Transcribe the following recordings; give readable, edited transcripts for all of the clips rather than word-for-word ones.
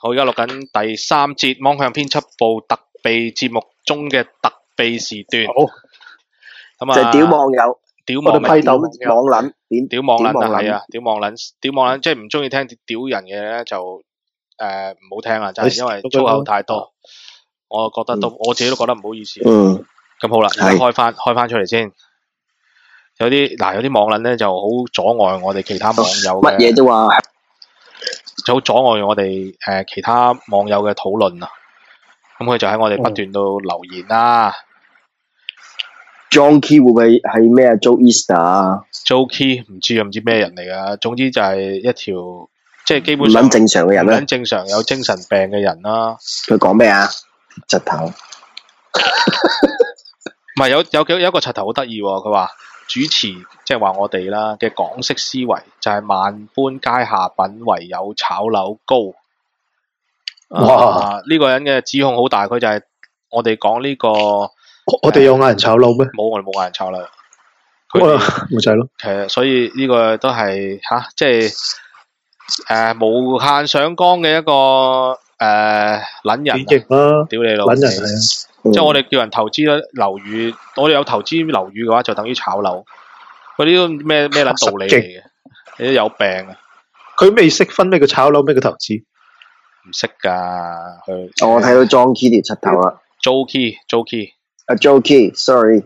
我而家錄緊第3節網向編輯部特備節目中嘅特備時段。 好， 咁就係屌網友， 屌網批鬥網撚， 屌網撚啊，係啊，屌網撚，即係唔中意聽屌人嘅咧就唔好聽啦，就係因為粗口太多，我覺得我自己都覺得唔好意思。咁好啦，而家開翻出嚟先。有啲網撚咧就好阻礙我哋其他網友嘅， 乜嘢都話就好阻礙我哋其他網友嘅討論啊。咁佢就喺我哋不斷度留言啦。 John Key 會唔會係咩啊 ？Joe Easter 啊 ？Joe Key 唔知咩人嚟噶，總之就係一條即係基本上唔撚正常嘅人啦， 唔撚正常有精神病嘅人啦。 佢講咩啊？柒頭。 唔係有一個柒頭好得意喎，佢話主持即係話我哋啦嘅港式思維就係萬般皆下品，唯有炒樓高。 哇！ 呢個人嘅指控好大，佢就係我哋講呢個， 我哋有嗌人炒樓咩？ 冇，我哋冇嗌人炒樓。 咪就係咯。 其實所以呢個都係即係無限上綱嘅一個撚人。屌你老味！ 撚人係啊！ 即係我哋叫人投資樓宇，我哋有投資樓宇嘅話，就等於炒樓。嗰啲都咩撚道理嚟嘅？你都有病啊！ 佢未識分咩叫炒樓，咩叫投資？ 唔識噶，佢。 我睇到 John Key 條柒頭啦。 Joe Key。 啊 Joe Key，sorry。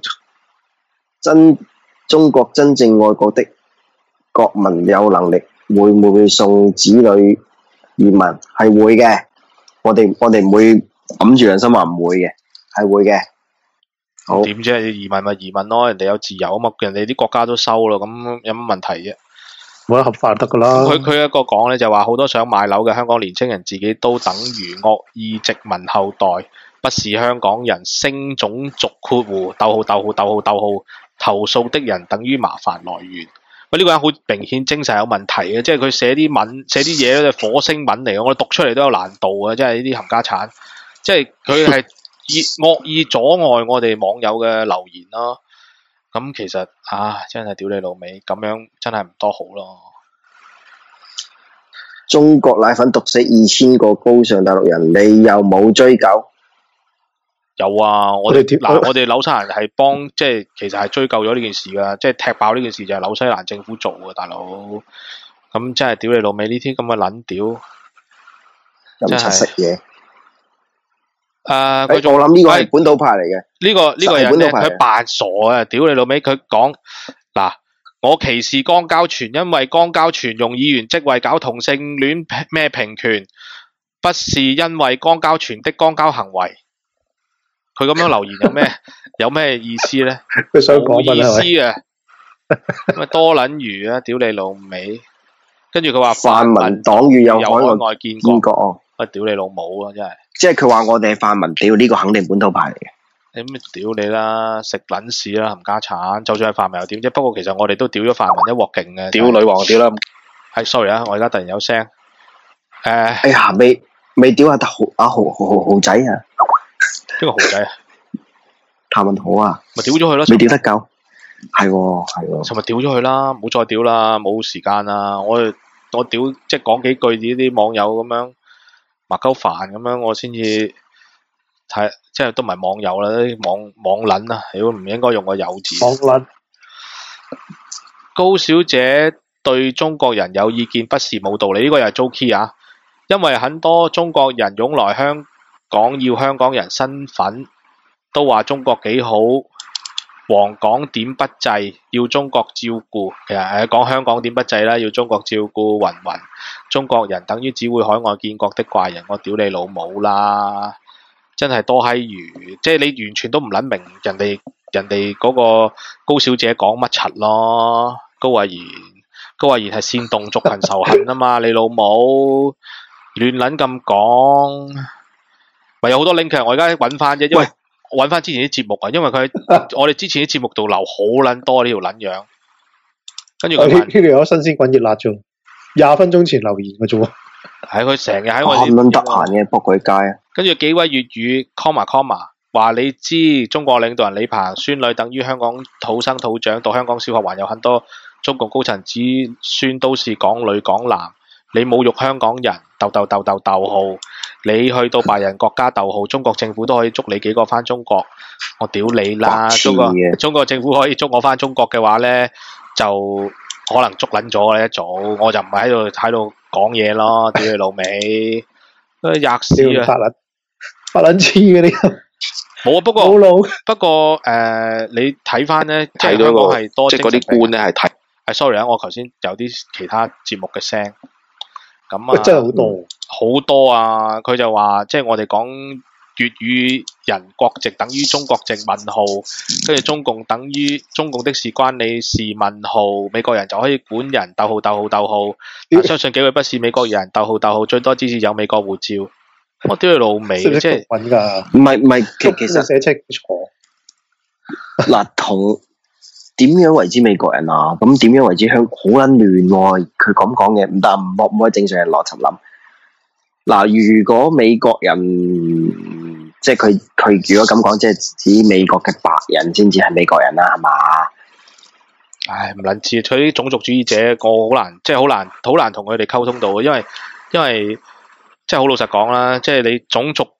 中國真正愛國的國民有能力，會唔會送子女移民？係會嘅。我哋唔會揞住良心話唔會嘅，係會嘅。好。 點啫？移民咪移民咯，人哋有自由啊嘛，人哋啲國家都收咯，咁有乜問題啫？ 冇得合法得噶啦。 佢一個講咧就話好多想買樓嘅香港年青人自己都等於惡意殖民後代，不是香港人，升種族括弧逗號投訴的人等於麻煩來源。喂，呢個人好明顯精神有問題嘅，即係佢寫啲嘢咧，火星文嚟嘅，我哋讀出嚟都有難度嘅，即係呢啲冚家產，即係佢係惡意阻礙我哋網友嘅留言咯。咁其實真係屌你老味，咁樣真係唔多好咯。 中國奶粉毒死2000個高尚大陸人，你又冇追究？ 有啊，我哋紐西蘭係幫，即係其實係追究咗呢件事噶，即係踢爆呢件事就係紐西蘭政府做嘅，大佬。咁真係屌你老味呢啲咁嘅撚屌， 真係食嘢。 我諗呢個係本土派嚟嘅。 呢個人咧，佢扮傻啊！屌你老味，佢講嗱，我歧視江交全，因為江交全用議員職位搞同性戀咩平權，不是因為江交全的江交行為。佢咁樣留言有咩意思咧？ 佢想講冇意思嘅，咁多撚魚啊！屌你老味，跟住佢話泛民黨羽有海外見過， 屌你老母啊！真係， 即係佢話我哋係泛民，屌呢個肯定本土派嚟嘅。 你咩屌你啦，食撚屎啦，冚家產！就算係泛民又點啫？不過其實我哋都屌咗泛民一鑊勁嘅。屌女王屌啦！係 sorry 啊，我而家突然有聲。 哎呀，未屌下豪仔啊！ 邊個豪仔啊？ 譚文豪啊？ 咪屌咗佢咯！ 未屌得夠，係喎。 尋日屌咗佢啦，唔好再屌啦，冇時間啦。我屌即係講幾句呢啲網友咁樣麻鳩煩咁樣，我先至睇，即係都唔係網友啦，啲網撚啊！如果唔應該用個有字。 網撚。 高小姐對中國人有意見不是冇道理，呢個又係 Joe Key 啊！因為很多中國人湧來香港要香港人身份，都話中國幾好，黃港點不制，要中國照顧。其實講香港點不制啦，要中國照顧云。中國人等於只會海外建國的怪人，我屌你老母啦！真係多閪餘，即係你完全都唔撚明人哋嗰個高小姐講乜柒咯。高慧賢係煽動族群仇恨啊嘛，你老母亂撚咁講。咪有好多 link 嘅，我而家揾翻啫，因為我揾翻之前啲節目啊，因為佢喺我哋之前啲節目度留好撚多呢條撚樣，跟住佢呢條有新鮮滾熱辣啫，20分鐘前留言嘅啫喎。 係佢成日喺我哋咁撚得閒嘅仆佢街啊！ 跟住幾位粵語 comma 話你知中國領導人李鵬孫女等於香港土生土長，到香港小學還有很多中國高層子孫都是港女港男，你侮辱香港人，逗號。 你去到白人國家逗號，中國政府都可以捉你幾個翻中國，我屌你啦！中國政府可以捉我翻中國嘅話咧，就可能捉撚咗啦一早，我就唔係喺度講嘢咯，屌你老味，吔屎啊！ 發撚黐嘅呢個。 冇啊，不過你睇翻咧，即係香港係多， 即係嗰啲官咧係睇。 sorry 啊，我頭先有啲其他節目嘅聲，咁啊， 真係好多啊！佢就話，即係我哋講粵語人國籍等於中國籍問號，跟住中共等於中共的事關你事問號，美國人就可以管人逗號逗號逗號，但相信幾位不是美國人逗號逗號，最多只是有美國護照。我屌你老味，即係唔係，其實寫清楚嗱，同點樣為之美國人啊？咁點樣為之香港好撚亂喎？佢咁講嘅唔得，唔可以正常人邏輯諗。嗱，如果美國人即係佢如果咁講，即係指美國嘅白人先至係美國人啦，係嘛？ 唉，唔撚知，佢啲種族主義者，我好難同佢哋溝通到，因為即係好老實講啦，即係你種族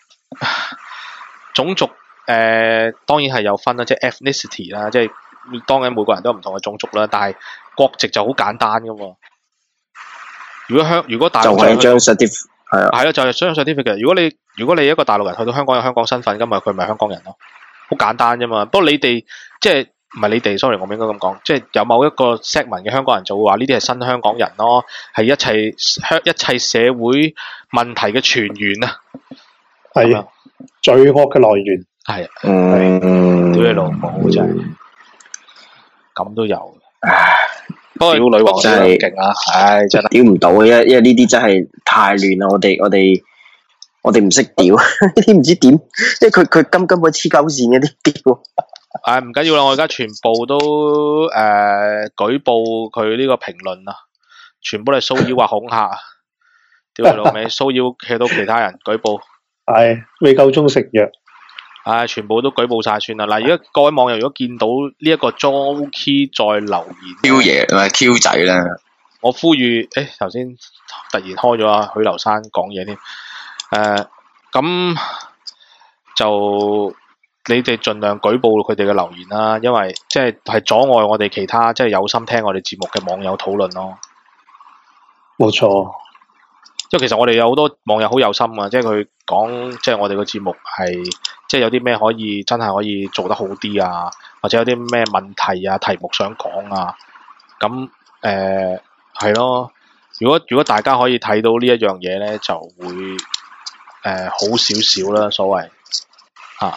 當然係有分啦，即係 ethnicity 啦，即係當然每個人都有唔同嘅種族啦，但係國籍就好簡單噶嘛。如果大陸就係張 certificate 係啊， 係啦，就係張 certificate。如果你一個大陸人去到香港有香港身份，咁咪佢咪香港人咯，好簡單啫嘛。不過你哋即係唔係你哋 ，sorry， 我唔應該咁講，即係有某一個 segment 嘅香港人就會話呢啲係新香港人咯，係一切社會問題嘅泉源啊， 係啊，罪惡嘅來源係啊，屌你老母真係咁都有，不過屌女王真係勁啊，唉真係屌唔到啊，因為呢啲真係太亂啦，我哋唔識屌，呢啲唔知點，因為佢根本黐鳩線嘅啲屌。 唔緊要啦，我而家全部都舉報佢呢個評論啊，全部都係騷擾或恐嚇啊！屌你老味，騷擾企到其他人舉報， 係未夠鐘食藥， 全部都舉報晒算啦。嗱，而家各位網友如果見到呢一個 Joey 再留言， 挑爺唔係挑仔啦， 我呼籲，頭先突然開咗啊許留山講嘢添，咁就。你哋盡量舉報佢哋嘅留言啦，因為即係阻礙我哋其他即係有心聽我哋節目嘅網友討論咯。 冇錯， 因為其實我哋有好多網友好有心啊，即係佢講即係我哋個節目係即係有啲咩可以真係可以做得好啲啊，或者有啲咩問題啊題目想講啊，咁係咯。如果大家可以睇到呢一樣嘢咧，就會好少少啦，所謂嚇。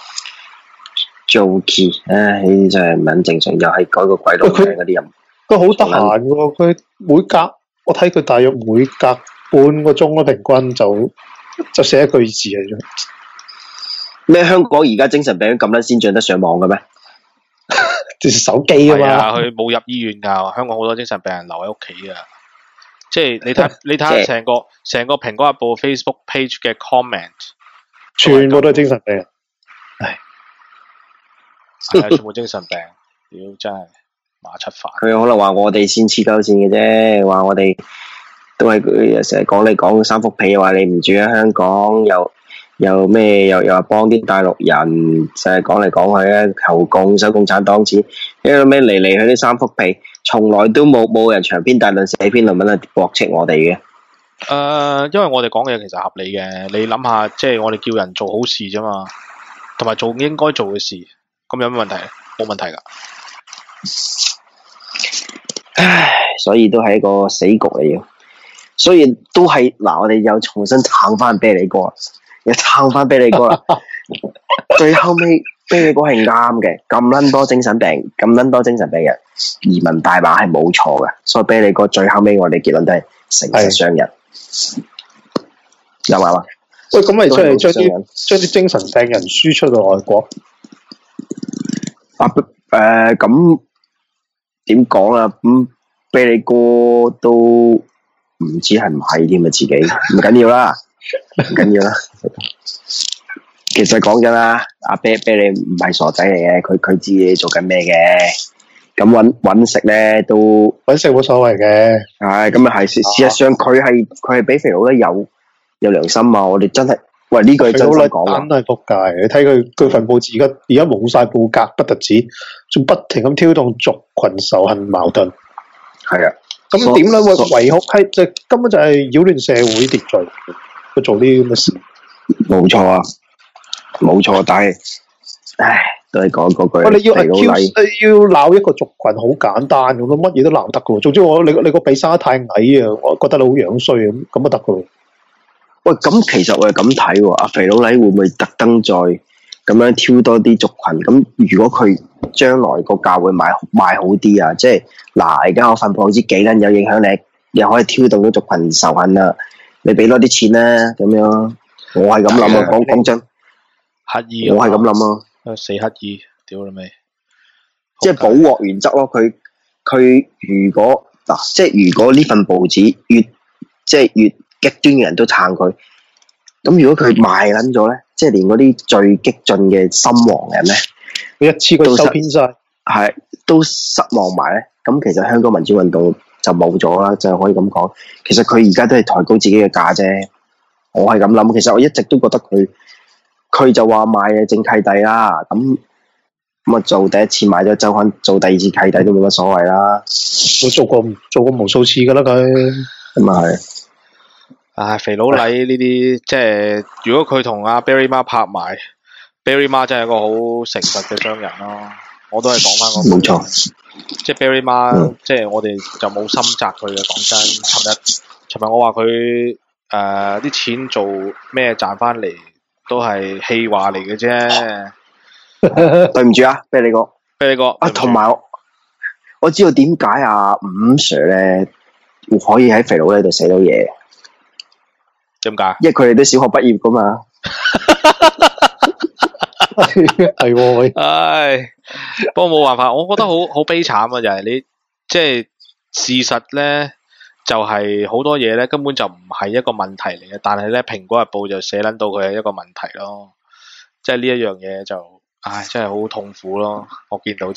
Joey，呢啲真係唔撚正常，又係改個鬼佬名嗰啲人。 佢好得閒嘅喎，佢我睇佢大約每隔半個鐘咯，平均就寫一句字嚟啫。 咩香港而家精神病咁撚先進得上網嘅咩？手機啊嘛， 佢冇入醫院㗎，香港好多精神病人留喺屋企㗎。即係你睇下成個蘋果日報 Facebook page 嘅 comment， 全部都係精神病人。 係全部精神病，屌真係馬七飯。 佢可能話我哋先黐鳩線嘅啫，話我哋都係佢成日講你講三幅被，話你唔住喺香港，又咩又話幫啲大陸人，就係講嚟講去咧求共收共產黨錢，因為咩嚟去啲三幅被，從來都冇人長篇大論寫篇論文去駁斥我哋嘅。 因為我哋講嘅嘢其實合理嘅，你諗下，即係我哋叫人做好事啫嘛，同埋做應該做嘅事。咁有咩問題？冇問題噶。 唉，所以都係一個死局嚟嘅。所以都係嗱，我哋又重新撐翻啤梨哥，又撐翻啤梨哥啦。最後尾啤梨哥係啱嘅，咁撚多精神病，咁撚多精神病人，移民大馬係冇錯嘅。所以啤梨哥最後尾我哋結論都係誠實商人，有冇啊？ 喂，咁咪出嚟將啲精神病人輸出到外國？ 咁點講啊？咁啤梨哥都唔知係唔係添啊？自己唔緊要啦，唔緊要啦。其實講真啦，阿啤梨唔係傻仔嚟嘅，佢知你做緊咩嘅。咁搵食咧都搵食冇所謂嘅。 係咁啊係，事實上佢係比肥佬咧有良心啊！我哋真係喂，呢句真心肥佬黎講喎， 真係仆街，你睇佢份報紙而家冇晒報格，不特止，仲不停咁挑動族群仇恨矛盾。 係啊， 咁點咧？維護係就根本就係擾亂社會秩序，佢做啲咁嘅事。 冇錯啊，冇錯，但係，唉，都係講嗰句， 喂，你要肥佬 accuse， 黎你要鬧一個族群好簡單咁咯，乜嘢都鬧得噶喎。總之你個鼻生得太矮啊，我覺得你好樣衰咁就得噶喎。 喂，咁其實我係咁睇喎，阿肥佬黎會唔會特登再咁樣挑多啲族群？咁如果佢將來個價會賣好啲啊，即係嗱，而家我份報紙幾撚有影響力，又可以挑動到族群仇恨啦，你俾多啲錢啦，咁樣，我係咁諗啊，講真， 乞衣， 我係咁諗啊， 死乞衣，屌你味！ 即係補鑊原則咯。佢如果嗱，即係如果呢份報紙越極端嘅人都撐佢，咁如果佢賣撚咗咧，即係連嗰啲最激進嘅心黃人咧， 你一次過收編晒， 係都失望埋咧，咁其實香港民主運動就冇咗啦，就可以咁講。其實佢而家都係抬高自己嘅價啫，我係咁諗。其實我一直都覺得佢就話賣嘅正契弟啦，咁啊做第一次買咗周刊，做第二次契弟都冇乜所謂啦。 我做過無數次噶啦佢。 咁啊係。 唉，肥佬黎呢啲即係，如果佢同阿 Barry 媽拍埋，Barry 媽真係一個好誠實嘅商人咯。我都係講翻嗰個， 冇錯。 即係 Barry 媽，即係我哋就冇心責佢嘅。講真，尋日我話佢啲錢做咩賺翻嚟，都係氣話嚟嘅啫。 對唔住啊，俾你個啊，同埋我知道點解阿伍 Sir 咧可以喺肥佬黎度寫到嘢。 點解？ 因為佢哋都小學畢業噶嘛。 係喎， 唉，不過冇辦法，我覺得好悲慘啊！就係你即係事實咧，就係好多嘢咧根本就唔係一個問題嚟嘅，但係咧《蘋果日報》就寫撚到佢係一個問題咯。即係呢一樣嘢就，唉，真係好痛苦咯。我見到就，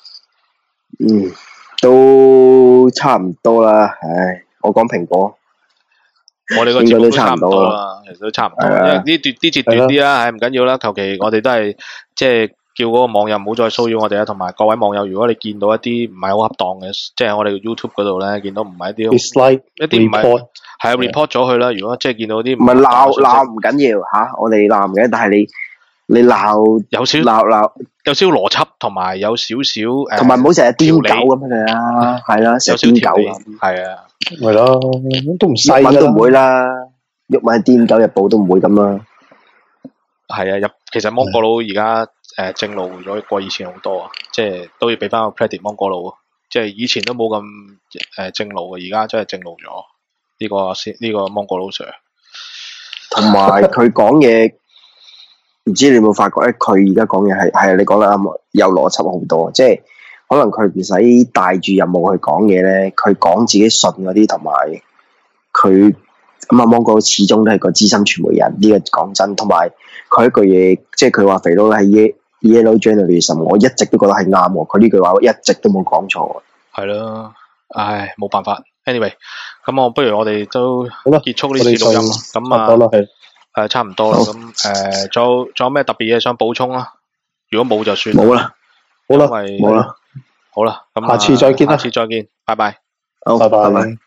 都差唔多啦。唉，我講蘋果。 我哋個節目都差唔多啦，其實都差唔多。因為呢節短啲啦，唉唔緊要啦。求其我哋都係即係叫嗰個網友唔好再騷擾我哋啦。同埋各位網友，如果你見到一啲唔係好恰當嘅，即係我哋 YouTube 嗰度咧，見到唔係一啲一啲唔係係啊 report 咗佢啦。如果即係見到啲唔係鬧唔緊要嚇，我哋鬧嘅，但係你鬧有少鬧有少邏輯，同埋有少少同埋唔好成日癲狗咁樣啊，係啦，成日癲狗咁， 係啊。係咯，都唔細啦，都唔會啦，鬱文癲狗日報都唔會咁啦。 係啊，其實芒果佬而家正路咗過以前好多啊，即係都要俾翻個 credit 芒果佬，即係以前都冇咁正路嘅，而家真係正路咗呢個芒果佬 Sir。 同埋佢講嘢，唔知你有冇發覺咧？佢而家講嘢係你講得啱，有邏輯好多，即係。可能佢唔使帶住任務去講嘢咧，佢講自己信嗰啲，同埋佢咁阿芒果始終都係個資深傳媒人，呢個講真。同埋佢一句嘢，即係佢話肥佬係 Yellow Journalism， 我一直都覺得係啱喎。佢呢句話我一直都冇講錯。係咯，唉，冇辦法。Anyway，咁不如我哋都結束呢次錄音啦。咁啊，差唔多啦。咁仲有咩特別嘢想補充啊？如果冇就算。 冇啦， 好啦， 冇啦。 好啦，咁下次再見啦， 下次再見，拜拜。 好，拜拜。